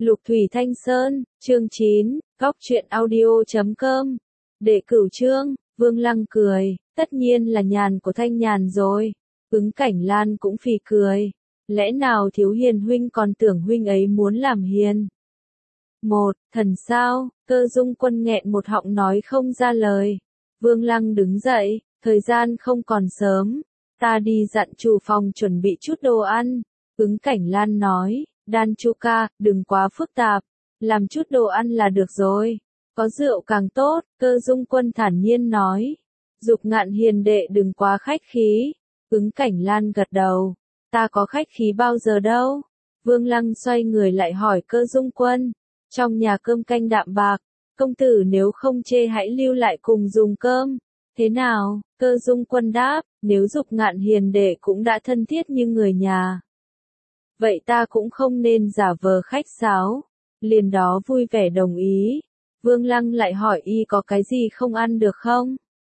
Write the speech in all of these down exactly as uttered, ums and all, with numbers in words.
Lục Thủy Thanh Sơn, chương chín, góc truyện audio chấm com. Đệ cửu chương, Vương Lăng cười, tất nhiên là nhàn của Thanh Nhàn rồi. Ứng Cảnh Lan cũng phì cười. Lẽ nào Thiếu Hiền huynh còn tưởng huynh ấy muốn làm hiền? Một, thần sao, Cơ Dung Quân nghẹn một họng nói không ra lời. Vương Lăng đứng dậy, thời gian không còn sớm. Ta đi dặn chủ phòng chuẩn bị chút đồ ăn. Ứng Cảnh Lan nói, Đan Chu ca, đừng quá phức tạp. Làm chút đồ ăn là được rồi. Có rượu càng tốt, Cơ Dung Quân thản nhiên nói. Dục Ngạn hiền đệ đừng quá khách khí. Ứng Cảnh Lan gật đầu. Ta có khách khí bao giờ đâu. Vương Lăng xoay người lại hỏi Cơ Dung Quân. Trong nhà cơm canh đạm bạc, công tử nếu không chê hãy lưu lại cùng dùng cơm. Thế nào? Cơ Dung Quân đáp, nếu Dục Ngạn hiền đệ cũng đã thân thiết như người nhà. Vậy ta cũng không nên giả vờ khách sáo. Liền đó vui vẻ đồng ý. Vương Lăng lại hỏi y có cái gì không ăn được không?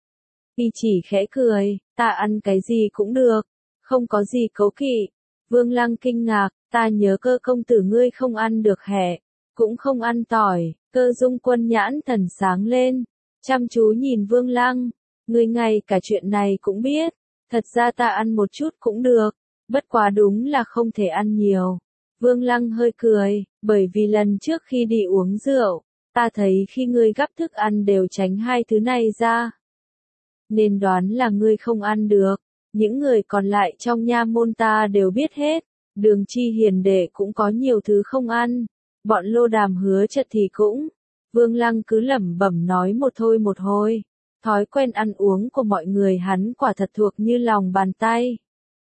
Y chỉ khẽ cười, ta ăn cái gì cũng được. Không có gì cấu kỵ. Vương Lăng kinh ngạc, ta nhớ Cơ công tử ngươi không ăn được hẹ. Cũng không ăn tỏi. Cơ Dung Quân nhãn thần sáng lên. Chăm chú nhìn Vương Lăng. Ngươi ngay cả chuyện này cũng biết. Thật ra ta ăn một chút cũng được. Bất quá đúng là không thể ăn nhiều. Vương Lăng hơi cười, bởi vì lần trước khi đi uống rượu, ta thấy khi ngươi gắp thức ăn đều tránh hai thứ này ra. Nên đoán là ngươi không ăn được. Những người còn lại trong nha môn ta đều biết hết. Đường Chi hiền đệ cũng có nhiều thứ không ăn. Bọn Lô Đàm Hứa Chật thì cũng. Vương Lăng cứ lẩm bẩm nói một thôi một hồi. Thói quen ăn uống của mọi người hắn quả thật thuộc như lòng bàn tay.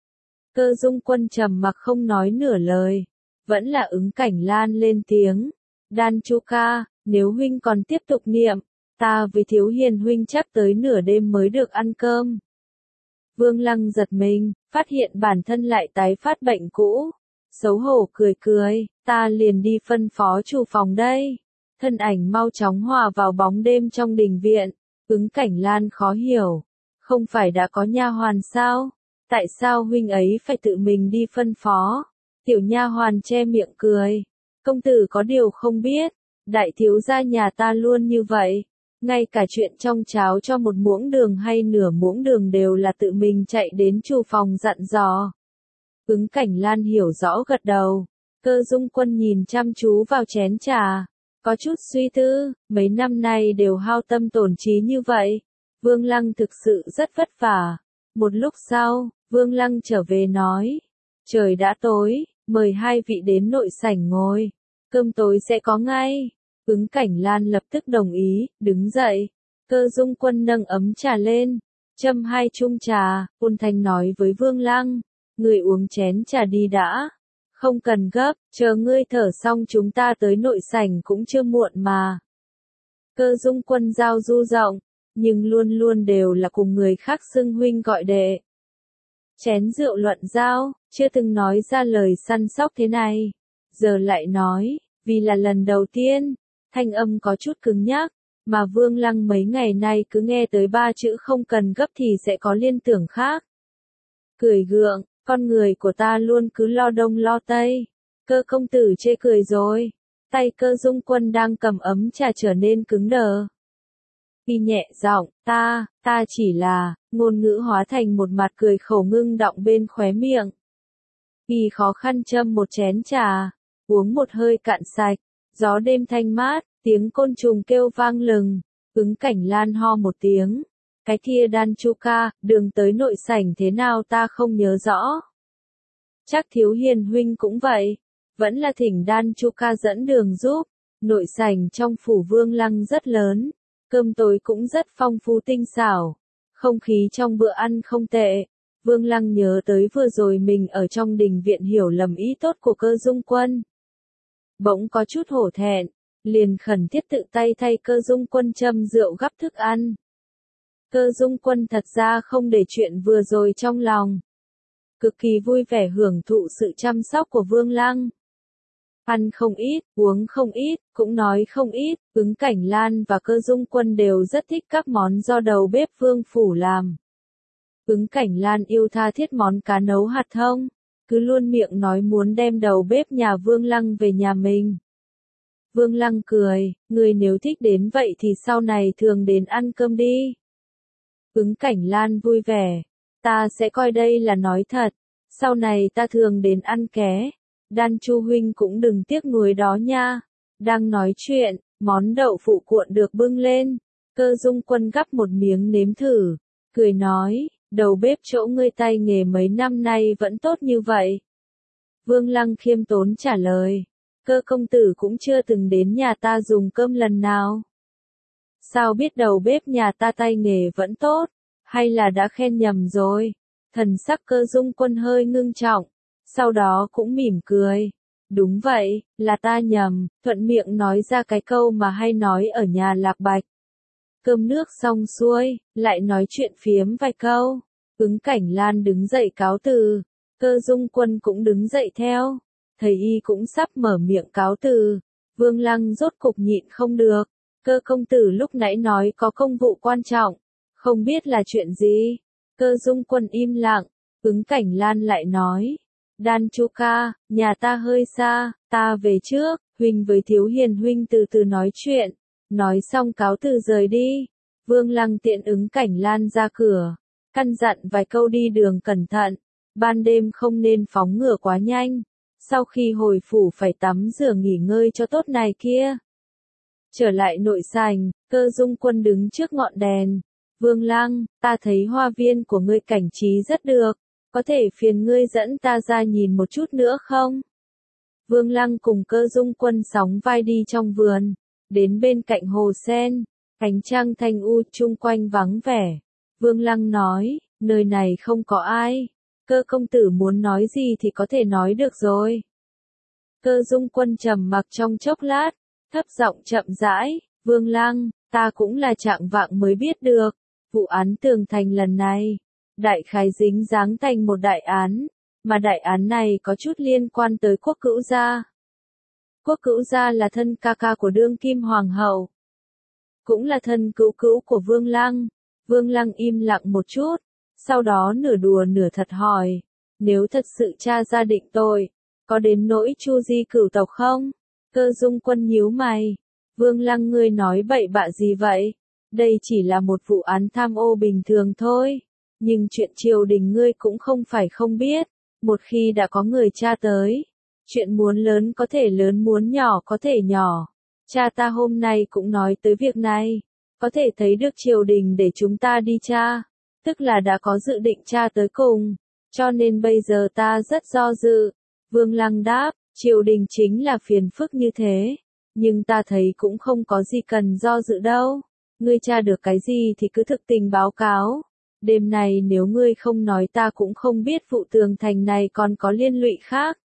Cơ Dung Quân trầm mặc không nói nửa lời. Vẫn là Ứng Cảnh Lan lên tiếng. Đan Chu ca, nếu huynh còn tiếp tục niệm, ta với Thiếu Hiền huynh chắc tới nửa đêm mới được ăn cơm. Vương Lăng giật mình, phát hiện bản thân lại tái phát bệnh cũ. Xấu hổ cười cười, ta liền đi phân phó chủ phòng đây. Thân ảnh mau chóng hòa vào bóng đêm trong đình viện. Ứng Cảnh Lan khó hiểu. Không phải đã có nha hoàn sao? Tại sao huynh ấy phải tự mình đi phân phó? Tiểu nha hoàn che miệng cười. Công tử có điều không biết. Đại thiếu gia nhà ta luôn như vậy. Ngay cả chuyện trong cháo cho một muỗng đường hay nửa muỗng đường đều là tự mình chạy đến chủ phòng dặn dò. Ứng Cảnh Lan hiểu rõ gật đầu. Cơ Dung Quân nhìn chăm chú vào chén trà. Có chút suy tư, mấy năm nay đều hao tâm tổn trí như vậy. Vương Lăng thực sự rất vất vả. Một lúc sau, Vương Lăng trở về nói. Trời đã tối, mời hai vị đến nội sảnh ngồi. Cơm tối sẽ có ngay. Ứng Cảnh Lan lập tức đồng ý, đứng dậy. Cơ Dung Quân nâng ấm trà lên. Châm hai chung trà, ôn thanh nói với Vương Lăng. Người uống chén trà đi đã. Không cần gấp, chờ ngươi thở xong chúng ta tới nội sảnh cũng chưa muộn mà. Cơ Dung Quân giao du rộng, nhưng luôn luôn đều là cùng người khác xưng huynh gọi đệ. Chén rượu luận giao, chưa từng nói ra lời săn sóc thế này. Giờ lại nói, vì là lần đầu tiên, thanh âm có chút cứng nhắc, mà Vương Lăng mấy ngày nay cứ nghe tới ba chữ không cần gấp thì sẽ có liên tưởng khác. Cười gượng, con người của ta luôn cứ lo đông lo tây. Cơ công tử chê cười rồi. Tay Cơ Dung Quân đang cầm ấm trà trở nên cứng đờ. Y nhẹ giọng, ta, ta chỉ là, ngôn ngữ hóa thành một mặt cười khổ ngưng đọng bên khóe miệng. Y khó khăn châm một chén trà, uống một hơi cạn sạch, gió đêm thanh mát, tiếng côn trùng kêu vang lừng, Ứng Cảnh Lan ho một tiếng. Cái kia Đan Chu ca, đường tới nội sảnh thế nào ta không nhớ rõ. Chắc Thiếu Hiền huynh cũng vậy, vẫn là thỉnh Đan Chu ca dẫn đường giúp. Nội sảnh trong phủ Vương Lăng rất lớn. Cơm tối cũng rất phong phú tinh xảo. Không khí trong bữa ăn không tệ. Vương Lăng nhớ tới vừa rồi mình ở trong đình viện hiểu lầm ý tốt của Cơ Dung Quân. Bỗng có chút hổ thẹn. Liền khẩn thiết tự tay thay Cơ Dung Quân châm rượu gắp thức ăn. Cơ Dung Quân thật ra không để chuyện vừa rồi trong lòng. Cực kỳ vui vẻ hưởng thụ sự chăm sóc của Vương Lăng. Ăn không ít, uống không ít, cũng nói không ít, Ứng Cảnh Lan và Cơ Dung Quân đều rất thích các món do đầu bếp Vương phủ làm. Ứng Cảnh Lan yêu tha thiết món cá nấu hạt thông, cứ luôn miệng nói muốn đem đầu bếp nhà Vương Lăng về nhà mình. Vương Lăng cười, người nếu thích đến vậy thì sau này thường đến ăn cơm đi. Ứng Cảnh Lan vui vẻ, ta sẽ coi đây là nói thật, sau này ta thường đến ăn ké. Đan Chu huynh cũng đừng tiếc nuối đó nha. Đang nói chuyện, món đậu phụ cuộn được bưng lên, Cơ Dung Quân gắp một miếng nếm thử, cười nói, đầu bếp chỗ ngươi tay nghề mấy năm nay vẫn tốt như vậy. Vương Lăng khiêm tốn trả lời, Cơ công tử cũng chưa từng đến nhà ta dùng cơm lần nào. Sao biết đầu bếp nhà ta tay nghề vẫn tốt, hay là đã khen nhầm rồi? Thần sắc Cơ Dung Quân hơi ngưng trọng, sau đó cũng mỉm cười. Đúng vậy, là ta nhầm, thuận miệng nói ra cái câu mà hay nói ở nhà Lạc Bạch. Cơm nước xong xuôi, lại nói chuyện phiếm vài câu. Ứng Cảnh Lan đứng dậy cáo từ, Cơ Dung Quân cũng đứng dậy theo. Thầy y cũng sắp mở miệng cáo từ. Vương Lăng rốt cục nhịn không được. Cơ công tử lúc nãy nói có công vụ quan trọng, không biết là chuyện gì. Cơ Dung Quân im lặng, Ứng Cảnh Lan lại nói. Đan Chu ca, nhà ta hơi xa, ta về trước, huynh với Thiếu Hiền huynh từ từ nói chuyện. Nói xong cáo từ rời đi. Vương Lăng tiện Ứng Cảnh Lan ra cửa, căn dặn vài câu đi đường cẩn thận, ban đêm không nên phóng ngựa quá nhanh. Sau khi hồi phủ phải tắm rửa nghỉ ngơi cho tốt này kia. Trở lại nội sảnh, Cơ Dung Quân đứng trước ngọn đèn. Vương Lăng, ta thấy hoa viên của ngươi cảnh trí rất được, có thể phiền ngươi dẫn ta ra nhìn một chút nữa không? Vương Lăng cùng Cơ Dung Quân sóng vai đi trong vườn, đến bên cạnh hồ sen, ánh trăng thanh u chung quanh vắng vẻ. Vương Lăng nói, nơi này không có ai, Cơ công tử muốn nói gì thì có thể nói được rồi. Cơ Dung Quân trầm mặc trong chốc lát, thấp giọng chậm rãi, Vương Lăng, ta cũng là trạng vạng mới biết được, vụ án Tường Thành lần này, đại khái dính dáng thành một đại án, mà đại án này có chút liên quan tới Quốc Cữu gia. Quốc Cữu gia là thân ca ca của đương kim hoàng hậu, cũng là thân cữu cữu của Vương Lăng. Vương Lăng im lặng một chút, sau đó nửa đùa nửa thật hỏi, nếu thật sự tra ra định tội, có đến nỗi chu di cửu tộc không? Cơ Dung Quân nhíu mày, Vương Lăng ngươi nói bậy bạ gì vậy? Đây chỉ là một vụ án tham ô bình thường thôi, nhưng chuyện triều đình ngươi cũng không phải không biết, một khi đã có người tra tới, chuyện muốn lớn có thể lớn muốn nhỏ có thể nhỏ. Cha ta hôm nay cũng nói tới việc này, có thể thấy được triều đình để chúng ta đi tra, tức là đã có dự định tra tới cùng, cho nên bây giờ ta rất do dự. Vương Lăng đáp, triều đình chính là phiền phức như thế, nhưng ta thấy cũng không có gì cần do dự đâu. Ngươi tra được cái gì thì cứ thực tình báo cáo. Đêm này nếu ngươi không nói ta cũng không biết vụ Tường Thành này còn có liên lụy khác.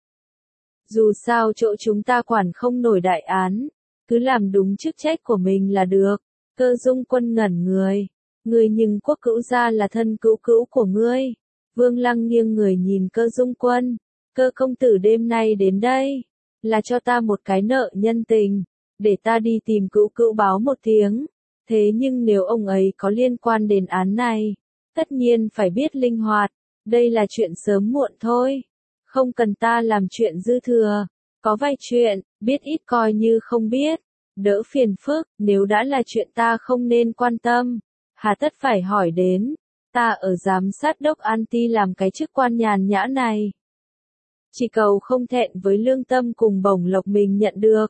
Dù sao chỗ chúng ta quản không nổi đại án, cứ làm đúng chức trách của mình là được. Cơ Dung Quân ngẩn người, ngươi nhưng Quốc Cữu gia là thân cữu cữu của ngươi. Vương Lăng nghiêng người nhìn Cơ Dung Quân, Cơ công tử đêm nay đến đây, là cho ta một cái nợ nhân tình, để ta đi tìm cữu cữu báo một tiếng. Thế nhưng nếu ông ấy có liên quan đến án này, tất nhiên phải biết linh hoạt, đây là chuyện sớm muộn thôi. Không cần ta làm chuyện dư thừa, có vài chuyện, biết ít coi như không biết, đỡ phiền phức, nếu đã là chuyện ta không nên quan tâm, hà tất phải hỏi đến, ta ở giám sát đốc An Ti làm cái chức quan nhàn nhã này. Chỉ cầu không thẹn với lương tâm cùng bổng lộc mình nhận được.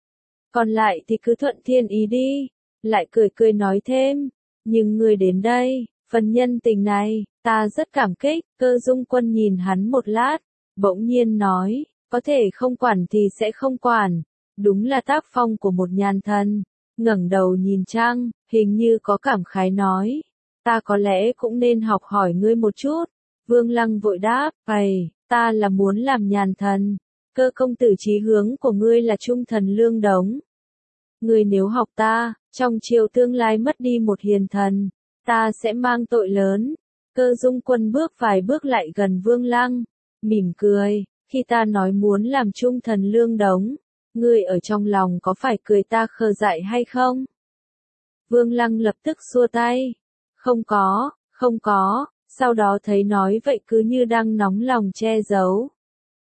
Còn lại thì cứ thuận thiên ý đi, lại cười cười nói thêm, nhưng người đến đây, phần nhân tình này, ta rất cảm kích. Cơ Dung Quân nhìn hắn một lát, bỗng nhiên nói, có thể không quản thì sẽ không quản, đúng là tác phong của một nhàn thần. Ngẩng đầu nhìn trăng, hình như có cảm khái nói, ta có lẽ cũng nên học hỏi ngươi một chút. Vương Lăng vội đáp, vậy, ta là muốn làm nhàn thần, Cơ công tử chí hướng của ngươi là trung thần lương đống. Ngươi nếu học ta, trong triều tương lai mất đi một hiền thần, ta sẽ mang tội lớn. Cơ Dung Quân bước vài bước lại gần Vương Lăng, mỉm cười, khi ta nói muốn làm trung thần lương đống, ngươi ở trong lòng có phải cười ta khờ dại hay không? Vương Lăng lập tức xua tay, không có, không có, sau đó thấy nói vậy cứ như đang nóng lòng che giấu.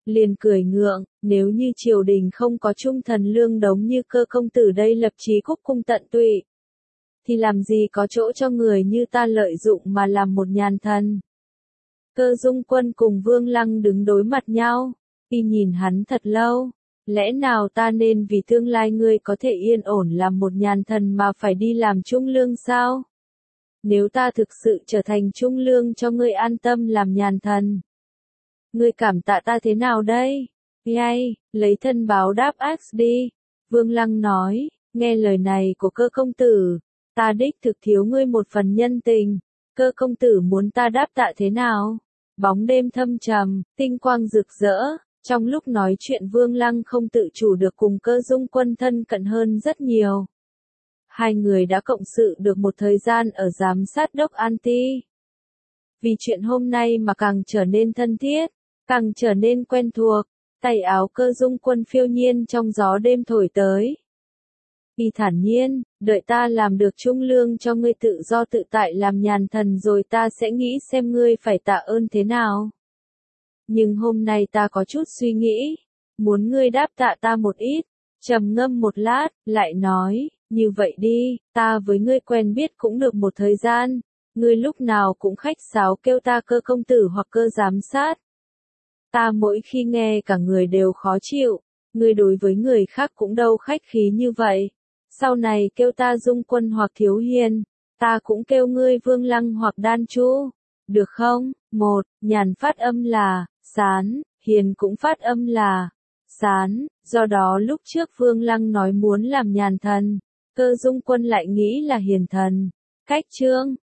liền cười ngượng, nếu như triều đình không có trung thần lương đống như Cơ công tử đây lập chí khúc cung tận tụy, thì làm gì có chỗ cho người như ta lợi dụng mà làm một nhàn thần. Cơ Dung Quân cùng Vương Lăng đứng đối mặt nhau, y nhìn hắn thật lâu, lẽ nào ta nên vì tương lai ngươi có thể yên ổn làm một nhàn thần mà phải đi làm trung lương sao? Nếu ta thực sự trở thành trung lương cho ngươi an tâm làm nhàn thần, ngươi cảm tạ ta thế nào đây? Yay, lấy thân báo đáp ác đi. Vương Lăng nói, nghe lời này của Cơ công tử, ta đích thực thiếu ngươi một phần nhân tình. Cơ công tử muốn ta đáp tạ thế nào? Bóng đêm thâm trầm, tinh quang rực rỡ, trong lúc nói chuyện Vương Lăng không tự chủ được cùng Cơ Dung Quân thân cận hơn rất nhiều. Hai người đã cộng sự được một thời gian ở giám sát đốc An Ti. Vì chuyện hôm nay mà càng trở nên thân thiết, càng trở nên quen thuộc, tay áo Cơ Dung Quân phiêu nhiên trong gió đêm thổi tới. Y thản nhiên, đợi ta làm được trung lương cho ngươi tự do tự tại làm nhàn thần rồi ta sẽ nghĩ xem ngươi phải tạ ơn thế nào. Nhưng hôm nay ta có chút suy nghĩ, muốn ngươi đáp tạ ta một ít. Trầm ngâm một lát, lại nói, như vậy đi, ta với ngươi quen biết cũng được một thời gian, ngươi lúc nào cũng khách sáo kêu ta Cơ công tử hoặc Cơ giám sát. Ta mỗi khi nghe cả người đều khó chịu, ngươi đối với người khác cũng đâu khách khí như vậy. Sau này kêu ta Dung Quân hoặc Thiếu Hiền, ta cũng kêu ngươi Vương Lăng hoặc Đan Chu, được không? Một, Nhàn phát âm là Sán, Hiền cũng phát âm là Sán, do đó lúc trước Vương Lăng nói muốn làm nhàn thần, Cơ Dung Quân lại nghĩ là hiền thần. Cách chương